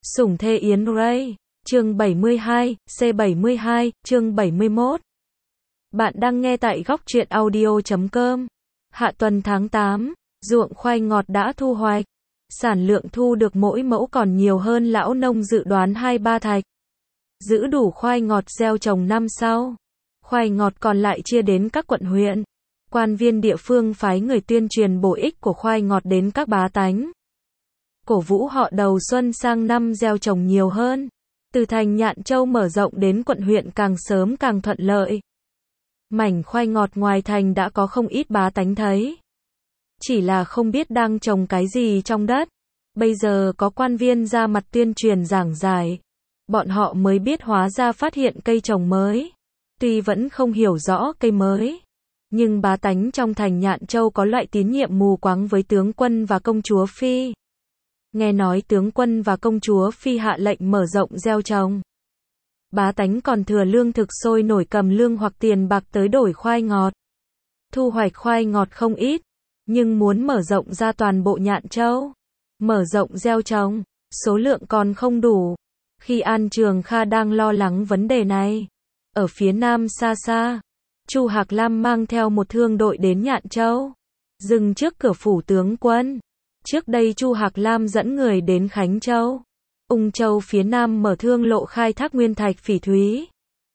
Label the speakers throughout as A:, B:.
A: Sủng thê Yến Ray, chương 72, C72, chương 71. Bạn đang nghe tại góc truyện audio.com. Hạ tuần tháng 8, ruộng khoai ngọt đã thu hoạch. Sản lượng thu được mỗi mẫu còn nhiều hơn lão nông dự đoán 2-3 thạch. Giữ đủ khoai ngọt gieo trồng năm sau. Khoai ngọt còn lại chia đến các quận huyện. Quan viên địa phương phái người tuyên truyền bổ ích của khoai ngọt đến các bá tánh. Cổ vũ họ đầu xuân sang năm gieo trồng nhiều hơn. Từ thành Nhạn Châu mở rộng đến quận huyện càng sớm càng thuận lợi. Mảnh khoai ngọt ngoài thành đã có không ít bá tánh thấy. Chỉ là không biết đang trồng cái gì trong đất. Bây giờ có quan viên ra mặt tuyên truyền giảng giải. Bọn họ mới biết hóa ra phát hiện cây trồng mới. Tuy vẫn không hiểu rõ cây mới. Nhưng bá tánh trong thành Nhạn Châu có loại tín nhiệm mù quáng với tướng quân và công chúa Phi. Nghe nói tướng quân và công chúa Phi hạ lệnh mở rộng gieo trồng. Bá tánh còn thừa lương thực sôi nổi cầm lương hoặc tiền bạc tới đổi khoai ngọt. Thu hoạch khoai ngọt không ít, nhưng muốn mở rộng ra toàn bộ Nhạn Châu. Mở rộng gieo trồng, số lượng còn không đủ. Khi An Trường Kha đang lo lắng vấn đề này, ở phía nam xa xa, Chu Hạc Lam mang theo một thương đội đến Nhạn Châu, dừng trước cửa phủ tướng quân. Trước đây Chu Hạc Lam dẫn người đến Khánh Châu, Ung Châu phía nam mở thương lộ khai thác nguyên thạch phỉ thúy.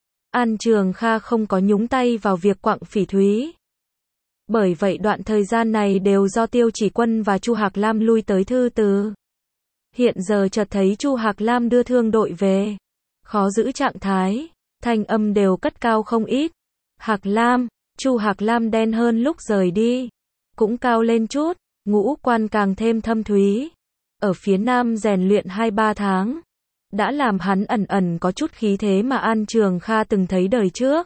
A: An Trường Kha không có nhúng tay vào việc quặng phỉ thúy. Bởi vậy đoạn thời gian này đều do Tiêu Chỉ Quân và Chu Hạc Lam lui tới thư từ. Hiện giờ chợt thấy Chu Hạc Lam đưa thương đội về, khó giữ trạng thái, thanh âm đều cất cao không ít. Hạc Lam, Chu Hạc Lam đen hơn lúc rời đi, cũng cao lên chút. Ngũ quan càng thêm thâm thúy. Ở phía nam rèn luyện 2-3 tháng, đã làm hắn ẩn ẩn có chút khí thế mà An Trường Kha từng thấy đời trước.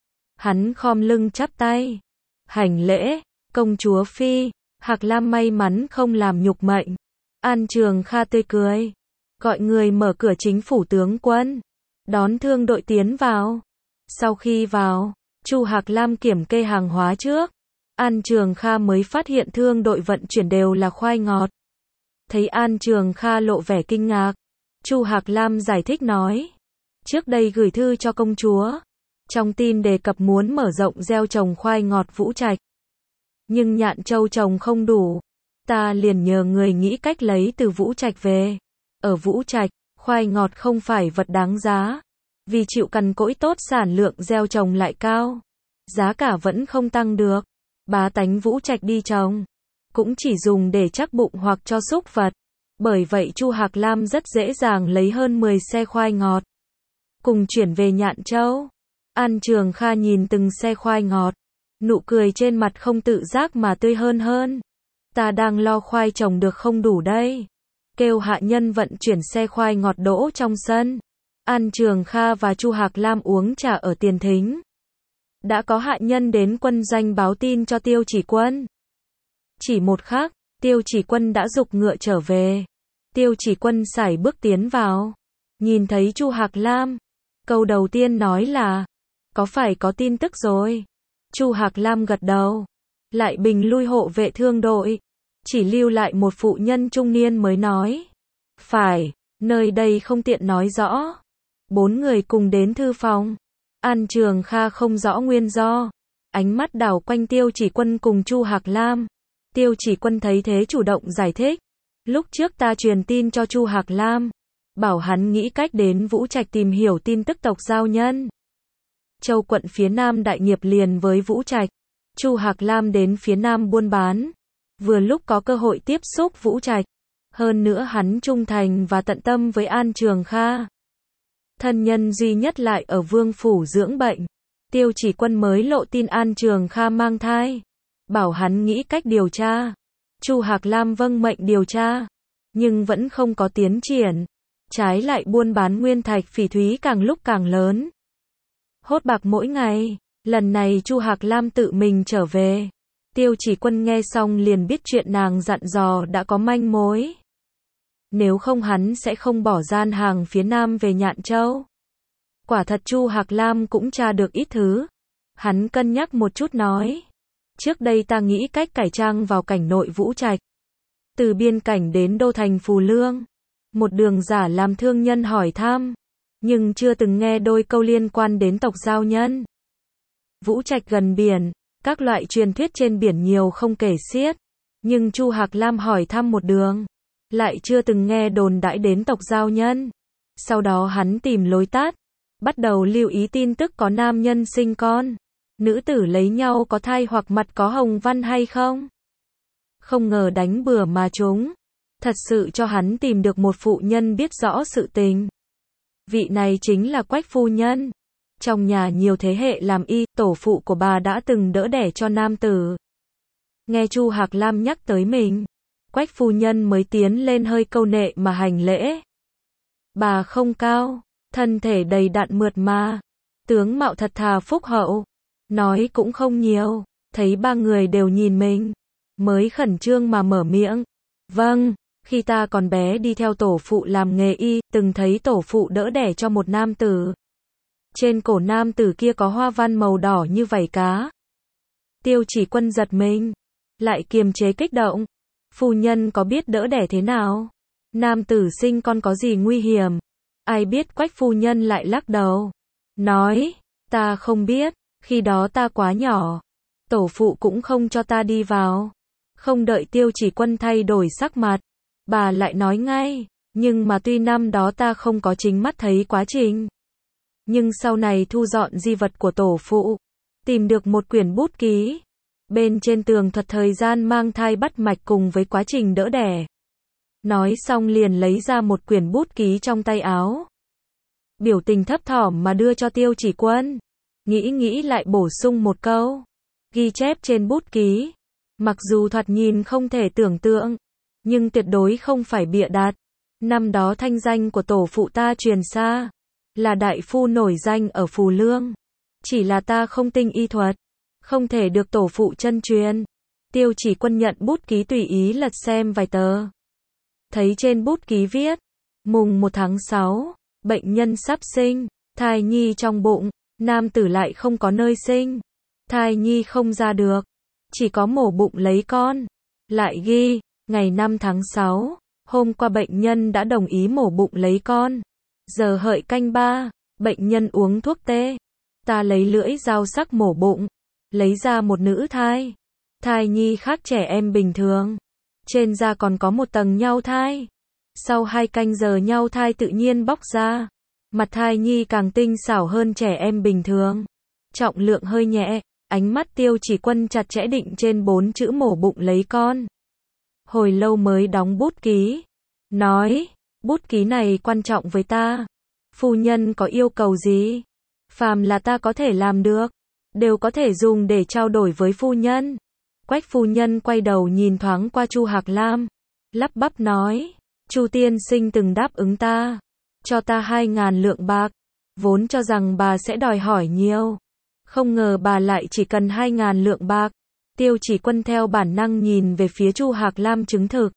A: Hắn khom lưng chắp tay, hành lễ, công chúa Phi. Hạc Lam may mắn không làm nhục mệnh. An Trường Kha tươi cười, gọi người mở cửa chính phủ tướng quân, đón thương đội tiến vào. Sau khi vào, Chu Hạc Lam kiểm kê hàng hóa trước. An Trường Kha mới phát hiện thương đội vận chuyển đều là khoai ngọt. Thấy An Trường Kha lộ vẻ kinh ngạc, Chu Hạc Lam giải thích nói, trước đây gửi thư cho công chúa, trong tin đề cập muốn mở rộng gieo trồng khoai ngọt Vũ Trạch. Nhưng Nhạn Châu trồng không đủ, ta liền nhờ người nghĩ cách lấy từ Vũ Trạch về. Ở Vũ Trạch, khoai ngọt không phải vật đáng giá, vì chịu cằn cỗi tốt sản lượng gieo trồng lại cao, giá cả vẫn không tăng được. Bá tánh Vũ Trạch đi trồng, cũng chỉ dùng để chắc bụng hoặc cho súc vật. Bởi vậy Chu Hạc Lam rất dễ dàng lấy hơn 10 xe khoai ngọt, cùng chuyển về Nhạn Châu. An Trường Kha nhìn từng xe khoai ngọt, nụ cười trên mặt không tự giác mà tươi hơn. Ta đang lo khoai trồng được không đủ đây. Kêu hạ nhân vận chuyển xe khoai ngọt đỗ trong sân. An Trường Kha và Chu Hạc Lam uống trà ở tiền thính. Đã có hạ nhân đến quân doanh báo tin cho Tiêu Chỉ Quân. Chỉ một khắc, Tiêu Chỉ Quân đã giục ngựa trở về. Tiêu Chỉ Quân sải bước tiến vào, nhìn thấy Chu Hạc Lam. Câu đầu tiên nói là, có phải có tin tức rồi? Chu Hạc Lam gật đầu, lại bình lui hộ vệ thương đội. Chỉ lưu lại một phụ nhân trung niên mới nói, phải, nơi đây không tiện nói rõ. 4 người cùng đến thư phòng. An Trường Kha không rõ nguyên do, ánh mắt đảo quanh Tiêu Chỉ Quân cùng Chu Hạc Lam. Tiêu Chỉ Quân thấy thế chủ động giải thích, lúc trước ta truyền tin cho Chu Hạc Lam, bảo hắn nghĩ cách đến Vũ Trạch tìm hiểu tin tức tộc Giao Nhân. Châu quận phía nam đại nghiệp liền với Vũ Trạch. Chu Hạc Lam đến phía nam buôn bán, vừa lúc có cơ hội tiếp xúc Vũ Trạch. Hơn nữa hắn trung thành và tận tâm với An Trường Kha. Thân nhân duy nhất lại ở vương phủ dưỡng bệnh. Tiêu Chỉ Quân mới lộ tin An Trường Kha mang thai, bảo hắn nghĩ cách điều tra. Chu Hạc Lam vâng mệnh điều tra, nhưng vẫn không có tiến triển. Trái lại buôn bán nguyên thạch phỉ thúy càng lúc càng lớn, hốt bạc mỗi ngày. Lần này Chu Hạc Lam tự mình trở về. Tiêu Chỉ Quân nghe xong liền biết chuyện nàng dặn dò đã có manh mối. Nếu không hắn sẽ không bỏ gian hàng phía nam về Nhạn Châu. Quả thật Chu Hạc Lam cũng tra được ít thứ. Hắn cân nhắc một chút nói, trước đây ta nghĩ cách cải trang vào cảnh nội Vũ Trạch, từ biên cảnh đến đô thành Phù Lương, một đường giả làm thương nhân hỏi thăm, nhưng chưa từng nghe đôi câu liên quan đến tộc giao nhân. Vũ Trạch gần biển, các loại truyền thuyết trên biển nhiều không kể xiết, nhưng Chu Hạc Lam hỏi thăm một đường, lại chưa từng nghe đồn đãi đến tộc giao nhân. Sau đó hắn tìm lối tắt, bắt đầu lưu ý tin tức có nam nhân sinh con, nữ tử lấy nhau có thai hoặc mặt có hồng văn hay không. Không ngờ đánh bừa mà trúng, thật sự cho hắn tìm được một phụ nhân biết rõ sự tình. Vị này chính là Quách phu nhân. Trong nhà nhiều thế hệ làm y, tổ phụ của bà đã từng đỡ đẻ cho nam tử. Nghe Chu Hạc Lam nhắc tới mình, Quách phu nhân mới tiến lên hơi câu nệ mà hành lễ. Bà không cao, thân thể đầy đặn mượt mà, tướng mạo thật thà phúc hậu, nói cũng không nhiều, thấy ba người đều nhìn mình, mới khẩn trương mà mở miệng. Vâng, khi ta còn bé đi theo tổ phụ làm nghề y, từng thấy tổ phụ đỡ đẻ cho một nam tử. Trên cổ nam tử kia có hoa văn màu đỏ như vảy cá. Tiêu Chỉ Quân giật mình, lại kiềm chế kích động. Phu nhân có biết đỡ đẻ thế nào? Nam tử sinh con có gì nguy hiểm? Ai biết? Quách phu nhân lại lắc đầu, nói, ta không biết, khi đó ta quá nhỏ, tổ phụ cũng không cho ta đi vào. Không đợi Tiêu Chỉ Quân thay đổi sắc mặt, bà lại nói ngay, nhưng mà tuy năm đó ta không có chính mắt thấy quá trình, nhưng sau này thu dọn di vật của tổ phụ, tìm được một quyển bút ký, bên trên tường thuật thời gian mang thai bắt mạch cùng với quá trình đỡ đẻ. Nói xong liền lấy ra một quyển bút ký trong tay áo, biểu tình thấp thỏm mà đưa cho Tiêu Chỉ Quân. Nghĩ lại bổ sung một câu, ghi chép trên bút ký, mặc dù thoạt nhìn không thể tưởng tượng, nhưng tuyệt đối không phải bịa đặt. Năm đó thanh danh của tổ phụ ta truyền xa, là đại phu nổi danh ở Phù Lương. Chỉ là ta không tinh y thuật, không thể được tổ phụ chân truyền. Tiêu Chỉ Quân nhận bút ký tùy ý lật xem vài tờ. Thấy trên bút ký viết, mùng 1 tháng 6, bệnh nhân sắp sinh, thai nhi trong bụng, nam tử lại không có nơi sinh, thai nhi không ra được, chỉ có mổ bụng lấy con. Lại ghi, ngày 5 tháng 6, hôm qua bệnh nhân đã đồng ý mổ bụng lấy con. Giờ hợi canh 3, bệnh nhân uống thuốc tê. Ta lấy lưỡi dao sắc mổ bụng, lấy ra một nữ thai. Thai nhi khác trẻ em bình thường, trên da còn có một tầng nhau thai. Sau 2 canh giờ nhau thai tự nhiên bóc ra, mặt thai nhi càng tinh xảo hơn trẻ em bình thường. Trọng lượng hơi nhẹ, ánh mắt Tiêu Chỉ Quân chặt chẽ định trên 4 chữ mổ bụng lấy con. Hồi lâu mới đóng bút ký, nói, bút ký này quan trọng với ta. Phu nhân có yêu cầu gì? Phàm là ta có thể làm được, đều có thể dùng để trao đổi với phu nhân. Quách phu nhân quay đầu nhìn thoáng qua Chu Hạc Lam, lắp bắp nói, Chu tiên sinh từng đáp ứng ta, cho ta 2.000 lượng bạc, vốn cho rằng bà sẽ đòi hỏi nhiều, không ngờ bà lại chỉ cần 2.000 lượng bạc. Tiêu Chỉ Quân theo bản năng nhìn về phía Chu Hạc Lam chứng thực.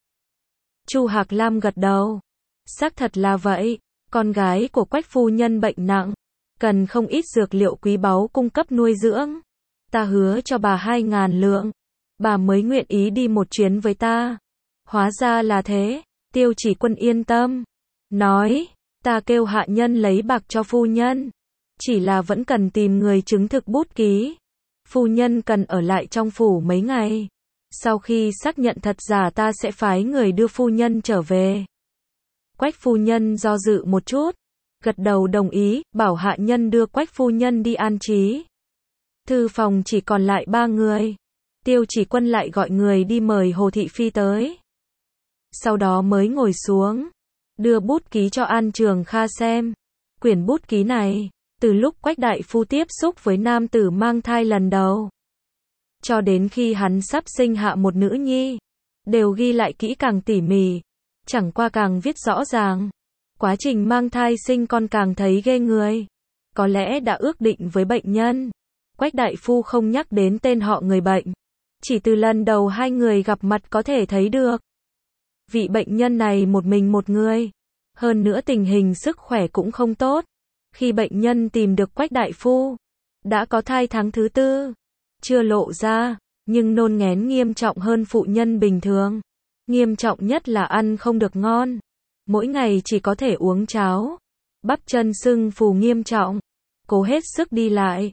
A: Chu Hạc Lam gật đầu, xác thật là vậy, con gái của Quách phu nhân bệnh nặng, cần không ít dược liệu quý báu cung cấp nuôi dưỡng. Ta hứa cho bà 2.000 lượng, bà mới nguyện ý đi một chuyến với ta. Hóa ra là thế. Tiêu Chỉ Quân yên tâm, nói, ta kêu hạ nhân lấy bạc cho phu nhân, chỉ là vẫn cần tìm người chứng thực bút ký. Phu nhân cần ở lại trong phủ mấy ngày, sau khi xác nhận thật giả ta sẽ phái người đưa phu nhân trở về. Quách phu nhân do dự một chút, gật đầu đồng ý, bảo hạ nhân đưa Quách phu nhân đi an trí. Thư phòng chỉ còn lại 3 người. Tiêu Chỉ Quân lại gọi người đi mời Hồ Thị Phi tới. Sau đó mới ngồi xuống, đưa bút ký cho An Trường Kha xem. Quyển bút ký này, từ lúc Quách đại phu tiếp xúc với nam tử mang thai lần đầu, cho đến khi hắn sắp sinh hạ một nữ nhi, đều ghi lại kỹ càng tỉ mỉ, chẳng qua càng viết rõ ràng. Quá trình mang thai sinh con càng thấy ghê người. Có lẽ đã ước định với bệnh nhân. Quách đại phu không nhắc đến tên họ người bệnh, chỉ từ lần đầu 2 người gặp mặt có thể thấy được. Vị bệnh nhân này một mình một người, hơn nữa tình hình sức khỏe cũng không tốt. Khi bệnh nhân tìm được Quách đại phu, đã có thai tháng thứ 4, chưa lộ ra, nhưng nôn nghén nghiêm trọng hơn phụ nhân bình thường. Nghiêm trọng nhất là ăn không được ngon. mỗi ngày chỉ có thể uống cháo. Bắp chân sưng phù nghiêm trọng, cố hết sức đi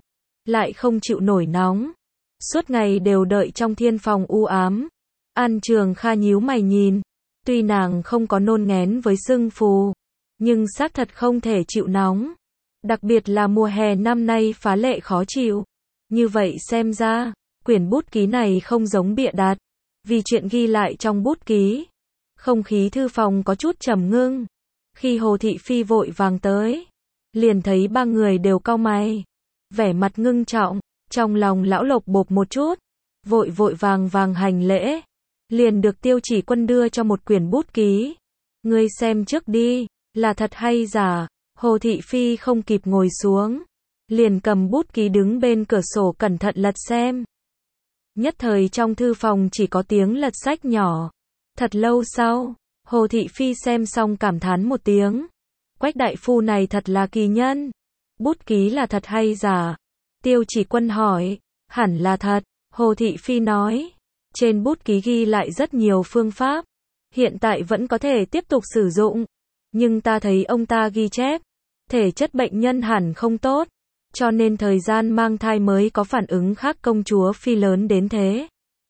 A: lại không chịu nổi nóng. Suốt ngày đều đợi trong thiên phòng u ám. An Trường Kha nhíu mày nhìn, tuy nàng không có nôn nghén với sưng phù, nhưng xác thật không thể chịu nóng. Đặc biệt là mùa hè năm nay phá lệ khó chịu. Như vậy xem ra, quyển bút ký này không giống bịa đặt, vì chuyện ghi lại trong bút ký. Không khí thư phòng có chút trầm ngưng. Khi Hồ Thị Phi vội vàng tới, liền thấy ba người đều cau mày, vẻ mặt ngưng trọng, trong lòng lão lộc bộp một chút, vội vàng hành lễ, liền được Tiêu Chỉ Quân đưa cho một quyển bút ký. Ngươi xem trước đi, là thật hay giả? Hồ Thị Phi không kịp ngồi xuống, liền cầm bút ký đứng bên cửa sổ cẩn thận lật xem. Nhất thời trong thư phòng chỉ có tiếng lật sách nhỏ. Thật lâu sau, Hồ Thị Phi xem xong cảm thán một tiếng. Quách đại phu này thật là kỳ nhân. Bút ký là thật hay giả? Tiêu Chỉ Quân hỏi. Hẳn là thật, Hồ Thị Phi nói. Trên bút ký ghi lại rất nhiều phương pháp, hiện tại vẫn có thể tiếp tục sử dụng. Nhưng ta thấy ông ta ghi chép, thể chất bệnh nhân hẳn không tốt, cho nên thời gian mang thai mới có phản ứng khác công chúa Phi lớn đến thế.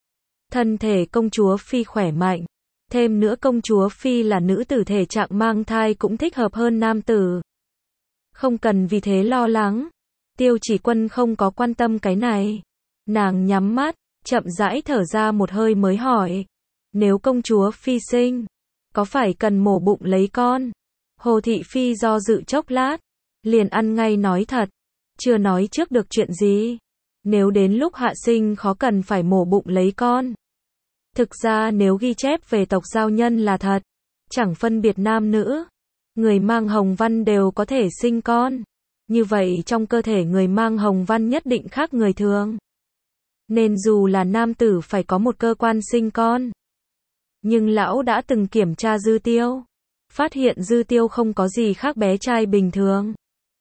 A: Thân thể công chúa Phi khỏe mạnh, thêm nữa công chúa Phi là nữ tử, thể trạng mang thai cũng thích hợp hơn nam tử. Không cần vì thế lo lắng. Tiêu Chỉ Quân không có quan tâm cái này. Nàng nhắm mắt, chậm rãi thở ra một hơi mới hỏi. Nếu công chúa Phi sinh, có phải cần mổ bụng lấy con? Hồ Thị Phi do dự chốc lát, liền ăn ngay nói thật. Chưa nói trước được chuyện gì. Nếu đến lúc hạ sinh khó cần phải mổ bụng lấy con. Thực ra nếu ghi chép về tộc giao nhân là thật, chẳng phân biệt nam nữ, người mang hồng văn đều có thể sinh con. Như vậy trong cơ thể người mang hồng văn nhất định khác người thường. Nên dù là nam tử phải có một cơ quan sinh con. Nhưng lão đã từng kiểm tra dư tiêu, phát hiện dư tiêu không có gì khác bé trai bình thường.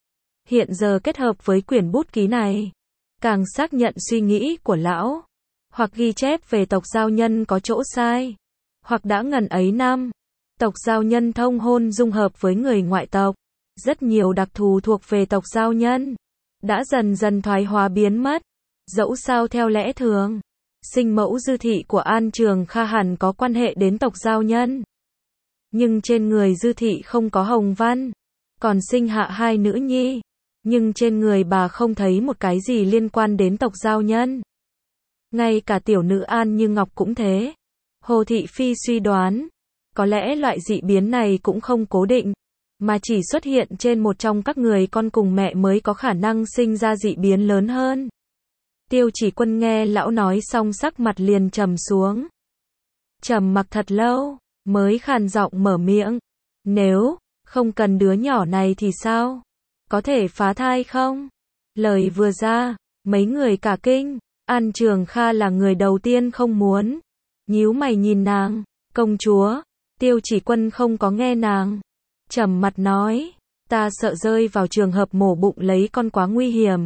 A: Hiện giờ kết hợp với quyển bút ký này, càng xác nhận suy nghĩ của lão. Hoặc ghi chép về tộc giao nhân có chỗ sai, hoặc đã ngần ấy năm, tộc giao nhân thông hôn dung hợp với người ngoại tộc. Rất nhiều đặc thù thuộc về tộc giao nhân đã dần dần thoái hóa biến mất. Dẫu sao theo lẽ thường, sinh mẫu Dư Thị của An Trường Kha hẳn có quan hệ đến tộc giao nhân. Nhưng trên người Dư Thị không có hồng văn, còn sinh hạ hai nữ nhi. Nhưng trên người bà không thấy một cái gì liên quan đến tộc giao nhân. Ngay cả tiểu nữ An Như Ngọc cũng thế. Hồ Thị Phi suy đoán, có lẽ loại dị biến này cũng không cố định, mà chỉ xuất hiện trên một trong các người con cùng mẹ mới có khả năng sinh ra dị biến lớn hơn. Tiêu Chỉ Quân nghe lão nói xong sắc mặt liền trầm xuống. Trầm mặc thật lâu, mới khàn giọng mở miệng. Nếu không cần đứa nhỏ này thì sao? Có thể phá thai không? Lời vừa ra, mấy người cả kinh. An Trường Kha là người đầu tiên không muốn. Nhíu mày nhìn nàng. Công chúa. Tiêu Chỉ Quân không có nghe nàng. Trầm mặt nói. Ta sợ rơi vào trường hợp mổ bụng lấy con quá nguy hiểm.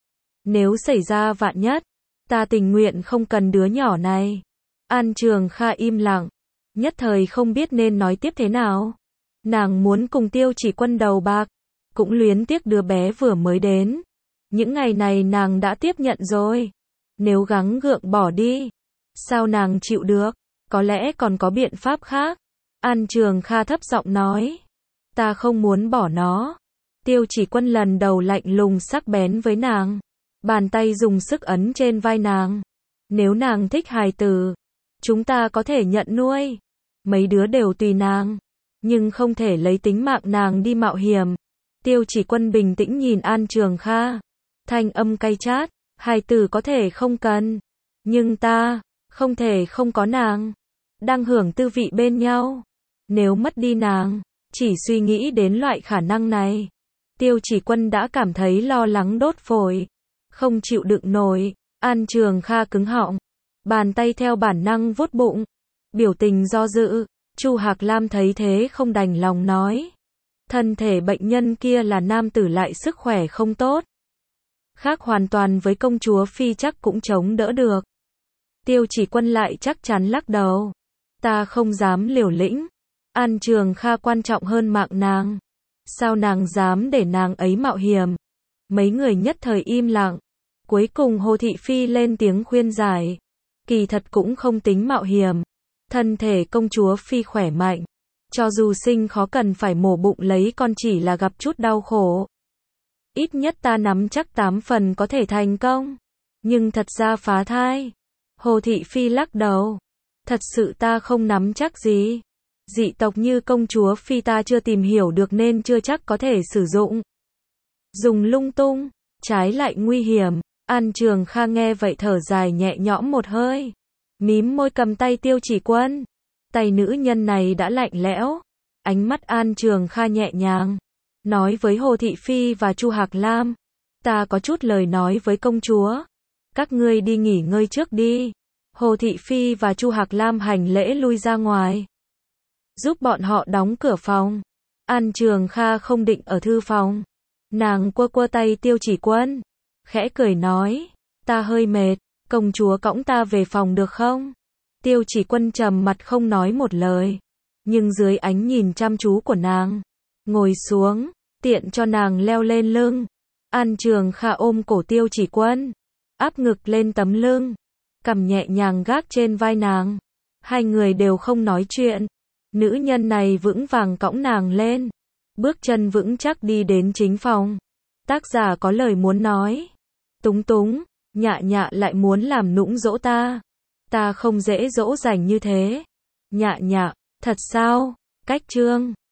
A: Nếu xảy ra vạn nhất, ta tình nguyện không cần đứa nhỏ này. An Trường Kha im lặng, nhất thời không biết nên nói tiếp thế nào. Nàng muốn cùng Tiêu Chỉ Quân đầu bạc, cũng luyến tiếc đứa bé vừa mới đến. Những ngày này nàng đã tiếp nhận rồi. Nếu gắng gượng bỏ đi, sao nàng chịu được? Có lẽ còn có biện pháp khác. An Trường Kha thấp giọng nói. Ta không muốn bỏ nó. Tiêu Chỉ Quân lần đầu lạnh lùng sắc bén với nàng. Bàn tay dùng sức ấn trên vai nàng. Nếu nàng thích hài tử, chúng ta có thể nhận nuôi. Mấy đứa đều tùy nàng, nhưng không thể lấy tính mạng nàng đi mạo hiểm. Tiêu Chỉ Quân bình tĩnh nhìn An Trường Kha, thanh âm cay chát. Hài tử có thể không cần, nhưng ta không thể không có nàng. Đang hưởng tư vị bên nhau, nếu mất đi nàng, chỉ suy nghĩ đến loại khả năng này, Tiêu Chỉ Quân đã cảm thấy lo lắng đốt phổi, không chịu đựng nổi. An Trường Kha cứng họng, bàn tay theo bản năng vuốt bụng, biểu tình do dự. Chu Hạc Lam thấy thế không đành lòng nói. Thân thể bệnh nhân kia là nam tử lại sức khỏe không tốt. Khác hoàn toàn với công chúa Phi chắc cũng chống đỡ được. Tiêu Chỉ Quân lại chắc chắn lắc đầu. Ta không dám liều lĩnh. An Trường Kha quan trọng hơn mạng nàng. Sao nàng dám để nàng ấy mạo hiểm? Mấy người nhất thời im lặng. Cuối cùng Hồ Thị Phi lên tiếng khuyên giải. Kỳ thật cũng không tính mạo hiểm. Thân thể công chúa Phi khỏe mạnh. Cho dù sinh khó cần phải mổ bụng lấy con chỉ là gặp chút đau khổ. Ít nhất ta nắm chắc 8 phần có thể thành công. Nhưng thật ra phá thai. Hồ Thị Phi lắc đầu. Thật sự ta không nắm chắc gì. Dị tộc như công chúa Phi ta chưa tìm hiểu được nên chưa chắc có thể sử dụng. Dùng lung tung, trái lại nguy hiểm. An Trường Kha nghe vậy thở dài nhẹ nhõm một hơi. Mím môi cầm tay Tiêu Chỉ Quân. Tay nữ nhân này đã lạnh lẽo. Ánh mắt An Trường Kha nhẹ nhàng. Nói với Hồ Thị Phi và Chu Hạc Lam. Ta có chút lời nói với công chúa. Các ngươi đi nghỉ ngơi trước đi. Hồ Thị Phi và Chu Hạc Lam hành lễ lui ra ngoài. Giúp bọn họ đóng cửa phòng. An Trường Kha không định ở thư phòng. Nàng quơ quơ tay Tiêu Chỉ Quân. Khẽ cười nói. Ta hơi mệt. Công chúa cõng ta về phòng được không? Tiêu Chỉ Quân trầm mặt không nói một lời. Nhưng dưới ánh nhìn chăm chú của nàng. Ngồi xuống. Tiện cho nàng leo lên lưng. An Trường Kha ôm cổ Tiêu Chỉ Quân. Áp ngực lên tấm lưng. Cằm nhẹ nhàng gác trên vai nàng. Hai người đều không nói chuyện. Nữ nhân này vững vàng cõng nàng lên. Bước chân vững chắc đi đến chính phòng. Tác giả có lời muốn nói. Túng túng, Nhạ Nhạ lại muốn làm nũng dỗ ta. Ta không dễ dỗ dành như thế. Nhạ Nhạ, thật sao? Cách chương